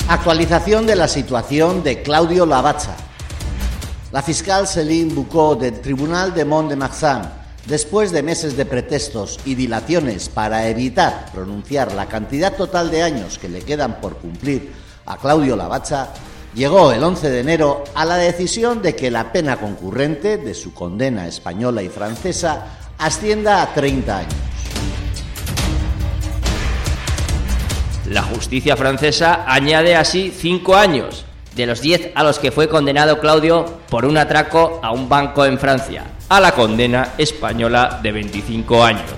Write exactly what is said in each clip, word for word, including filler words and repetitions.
Actualización de la situación de Claudio Lavazza. La fiscal Céline Boucaud del Tribunal de Mont-de-Marsan, después de meses de pretextos y dilaciones para evitar pronunciar la cantidad total de años que le quedan por cumplir a Claudio Lavazza, llegó el once de enero a la decisión de que la pena concurrente de su condena española y francesa ascienda a treinta años. La justicia francesa añade así cinco años, de los diez a los que fue condenado Claudio por un atraco a un banco en Francia, a la condena española de veinticinco años.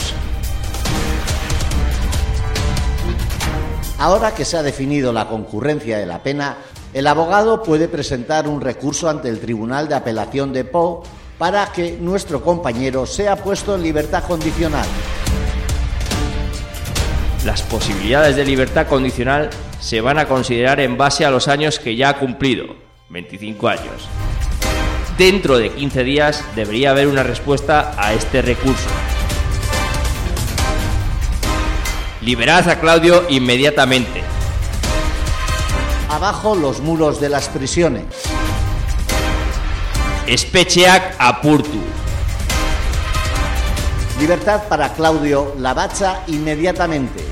Ahora que se ha definido la concurrencia de la pena, el abogado puede presentar un recurso ante el Tribunal de Apelación de Pau para que nuestro compañero sea puesto en libertad condicional. Las posibilidades de libertad condicional se van a considerar en base a los años que ya ha cumplido, veinticinco años. Dentro de quince días debería haber una respuesta a este recurso. Liberad a Claudio inmediatamente. Abajo los muros de las prisiones. Espetxeak apurtu. Libertad para Claudio Lavazza inmediatamente.